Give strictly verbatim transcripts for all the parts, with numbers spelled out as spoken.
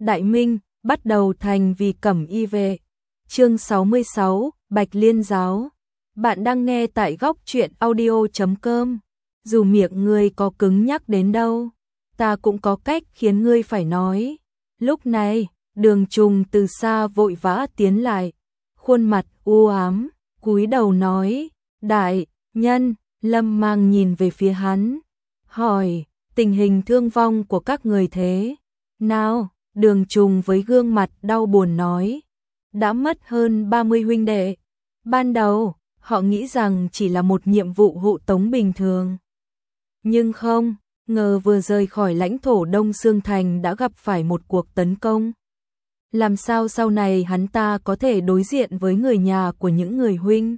Đại Minh, bắt đầu thành vì Cẩm Y vệ. Chương sáu mươi sáu, Bạch Liên giáo. Bạn đang nghe tại góc truyện audio chấm com. Dù miệng ngươi có cứng nhắc đến đâu, ta cũng có cách khiến ngươi phải nói. Lúc này, Đường Trùng từ xa vội vã tiến lại, khuôn mặt u ám, cúi đầu nói: "Đại nhân." Lâm Mang nhìn về phía hắn, hỏi: "Tình hình thương vong của các người thế nào?" Đường Trùng với gương mặt đau buồn nói: "Đã mất hơn ba mươi huynh đệ. Ban đầu, họ nghĩ rằng chỉ là một nhiệm vụ hộ tống bình thường. Nhưng không, ngờ vừa rời khỏi lãnh thổ Đông Sương Thành đã gặp phải một cuộc tấn công. Làm sao sau này hắn ta có thể đối diện với người nhà của những người huynh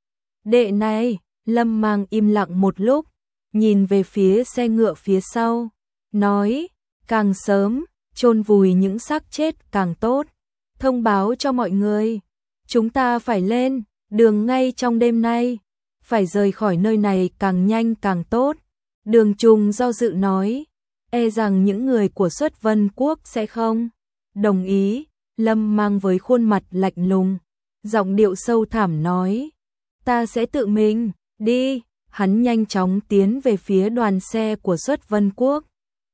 đệ này?" Lâm Mang im lặng một lúc, nhìn về phía xe ngựa phía sau, nói: "Càng sớm chôn vùi những xác chết càng tốt. Thông báo cho mọi người, chúng ta phải lên đường ngay trong đêm nay, phải rời khỏi nơi này càng nhanh càng tốt." Đường Trùng do dự nói: "E rằng những người của Xuất Vân Quốc sẽ không đồng ý." Lâm Mang với khuôn mặt lạnh lùng, giọng điệu sâu thẳm nói: "Ta sẽ tự mình đi." Hắn nhanh chóng tiến về phía đoàn xe của Xuất Vân Quốc.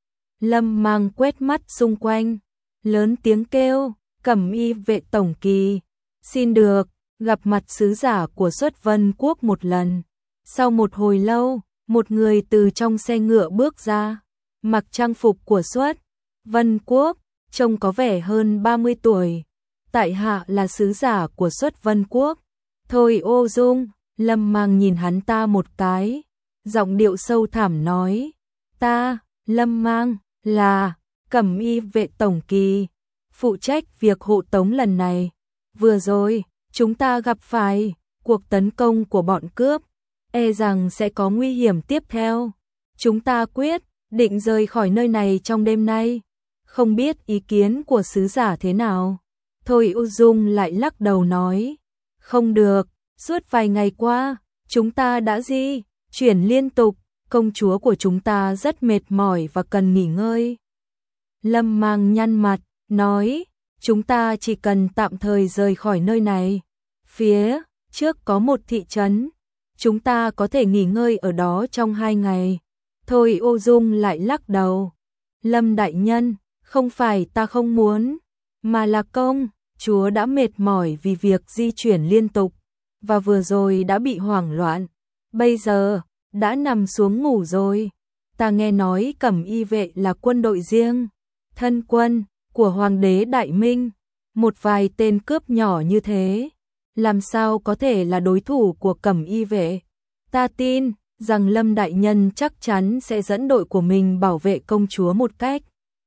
Lâm Mang quét mắt xung quanh, lớn tiếng kêu: "Cẩm Y vệ tổng kỳ, xin được gặp mặt sứ giả của Xuất Vân Quốc một lần." Sau một hồi lâu, một người từ trong xe ngựa bước ra, mặc trang phục của Xuất Vân Quốc, trông có vẻ hơn ba mươi tuổi. "Tại hạ là sứ giả của Xuất Vân Quốc, Thôi Ô Dung." Lâm Mang nhìn hắn ta một cái, giọng điệu sâu thẳm nói: "Ta, Lâm Mang, là Cẩm Y vệ tổng kỳ, phụ trách việc hộ tống lần này. Vừa rồi, chúng ta gặp phải cuộc tấn công của bọn cướp, e rằng sẽ có nguy hiểm tiếp theo. Chúng ta quyết định rời khỏi nơi này trong đêm nay. Không biết ý kiến của sứ giả thế nào?" Thôi U Dung lại lắc đầu nói: "Không được, suốt vài ngày qua, chúng ta đã di chuyển liên tục, công chúa của chúng ta rất mệt mỏi và cần nghỉ ngơi." Lâm Mang nhăn mặt, nói: "Chúng ta chỉ cần tạm thời rời khỏi nơi này. Phía trước có một thị trấn, chúng ta có thể nghỉ ngơi ở đó trong hai ngày." Thôi Ô Dung lại lắc đầu: "Lâm đại nhân, không phải ta không muốn, mà là công chúa đã mệt mỏi vì việc di chuyển liên tục, và vừa rồi đã bị hoảng loạn, bây giờ đã nằm xuống ngủ rồi. Ta nghe nói Cẩm Y vệ là quân đội riêng, thân quân của Hoàng đế Đại Minh, một vài tên cướp nhỏ như thế, làm sao có thể là đối thủ của Cẩm Y vệ. Ta tin rằng Lâm đại nhân chắc chắn sẽ dẫn đội của mình bảo vệ công chúa một cách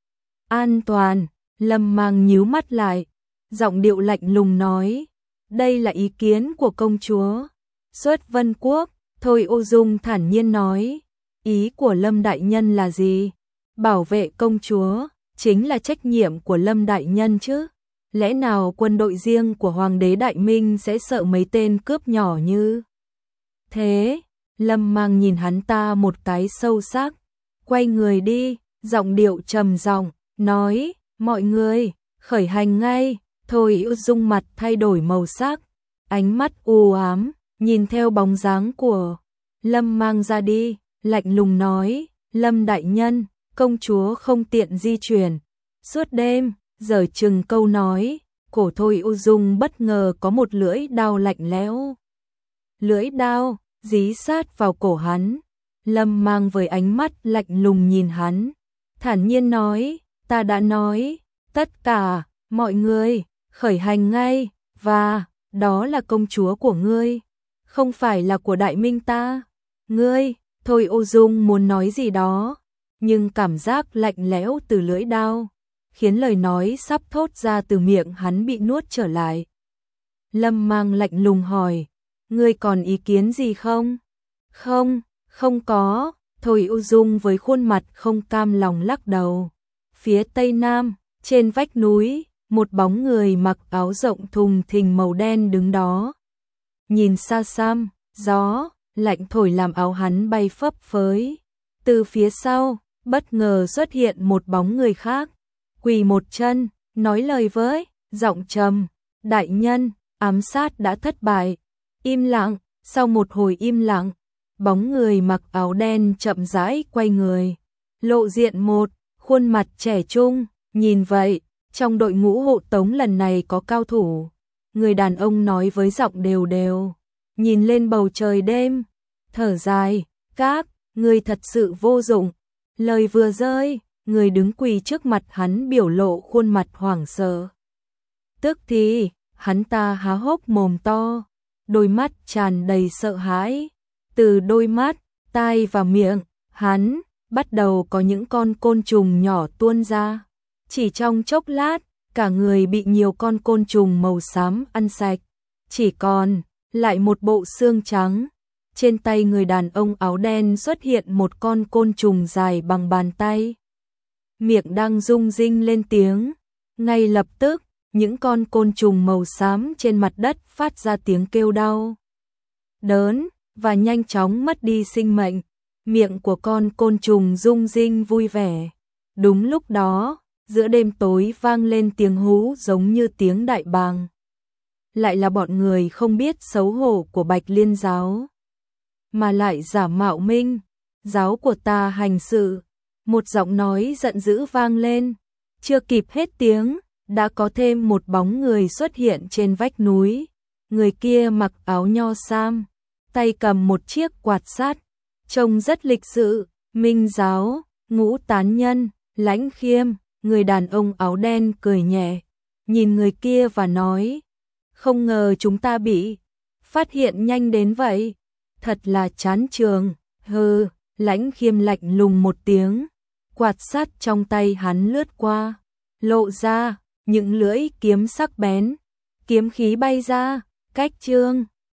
an toàn." Lâm Mang nhíu mắt lại, giọng điệu lạnh lùng nói: "Đây là ý kiến của công chúa Xuất Vân Quốc." Thôi Ô Dung thản nhiên nói: "Ý của Lâm đại nhân là gì? Bảo vệ công chúa chính là trách nhiệm của Lâm đại nhân chứ. Lẽ nào quân đội riêng của Hoàng đế Đại Minh sẽ sợ mấy tên cướp nhỏ như thế?" Lâm Mang nhìn hắn ta một cái sâu sắc, quay người đi, giọng điệu trầm giọng nói: "Mọi người, khởi hành ngay." Thôi Ô Dung mặt thay đổi màu sắc, ánh mắt u ám, nhìn theo bóng dáng của Lâm Mang ra đi, lạnh lùng nói: "Lâm đại nhân, công chúa không tiện di chuyển suốt đêm." Giờ chừng câu nói, cổ Thôi Ô Dung bất ngờ có một lưỡi đao lạnh lẽo. Lưỡi đao dí sát vào cổ hắn. Lâm Mang với ánh mắt lạnh lùng nhìn hắn, thản nhiên nói: "Ta đã nói, tất cả mọi người khởi hành ngay, và đó là công chúa của ngươi, không phải là của Đại Minh ta." "Ngươi?" Thôi Ô Dung muốn nói gì đó, nhưng cảm giác lạnh lẽo từ lưỡi đao khiến lời nói sắp thốt ra từ miệng hắn bị nuốt trở lại. Lâm Mang lạnh lùng hỏi: "Ngươi còn ý kiến gì không?" "Không, không có." Thôi Ô Dung với khuôn mặt không cam lòng lắc đầu. Phía tây nam, trên vách núi, một bóng người mặc áo rộng thùng thình màu đen đứng đó. Nhìn xa xăm, gió lạnh thổi làm áo hắn bay phấp phới. Từ phía sau, bất ngờ xuất hiện một bóng người khác. quỳ một chân, nói lời với, giọng trầm, đại nhân, ám sát đã thất bại. Im lặng, sau một hồi im lặng, bóng người mặc áo đen chậm rãi quay người, lộ diện một khuôn mặt trẻ trung, nhìn vậy, trong đội ngũ hộ tống lần này có cao thủ. Người đàn ông nói với giọng đều đều, nhìn lên bầu trời đêm, thở dài, các, người thật sự vô dụng. Lời vừa rơi, người đứng quỳ trước mặt hắn biểu lộ khuôn mặt hoảng sợ. Tức thì, hắn ta há hốc mồm to, đôi mắt tràn đầy sợ hãi. Từ đôi mắt, tai và miệng, hắn bắt đầu có những con côn trùng nhỏ tuôn ra. Chỉ trong chốc lát, cả người bị nhiều con côn trùng màu xám ăn sạch, chỉ còn lại một bộ xương trắng. Trên tay người đàn ông áo đen xuất hiện một con côn trùng dài bằng bàn tay. Miệng đang rung rinh lên tiếng. Ngay lập tức, những con côn trùng màu xám trên mặt đất phát ra tiếng kêu đau đớn và nhanh chóng mất đi sinh mệnh. Miệng của con côn trùng rung rinh vui vẻ. Đúng lúc đó, giữa đêm tối vang lên tiếng hú giống như tiếng đại bàng. Lại là bọn người không biết xấu hổ của Bạch Liên giáo, mà lại giả mạo Minh giáo của ta hành sự. Một giọng nói giận dữ vang lên, chưa kịp hết tiếng, đã có thêm một bóng người xuất hiện trên vách núi. Người kia mặc áo nho sam, tay cầm một chiếc quạt sắt, trông rất lịch sự. Minh giáo, Ngũ tán nhân, Lãnh Khiêm. Người đàn ông áo đen cười nhẹ, nhìn người kia và nói, không ngờ chúng ta bị phát hiện nhanh đến vậy, thật là chán trường. Hừ, Lãnh Khiêm lạnh lùng một tiếng, quạt sắt trong tay hắn lướt qua, lộ ra những lưỡi kiếm sắc bén, kiếm khí bay ra, cách Trương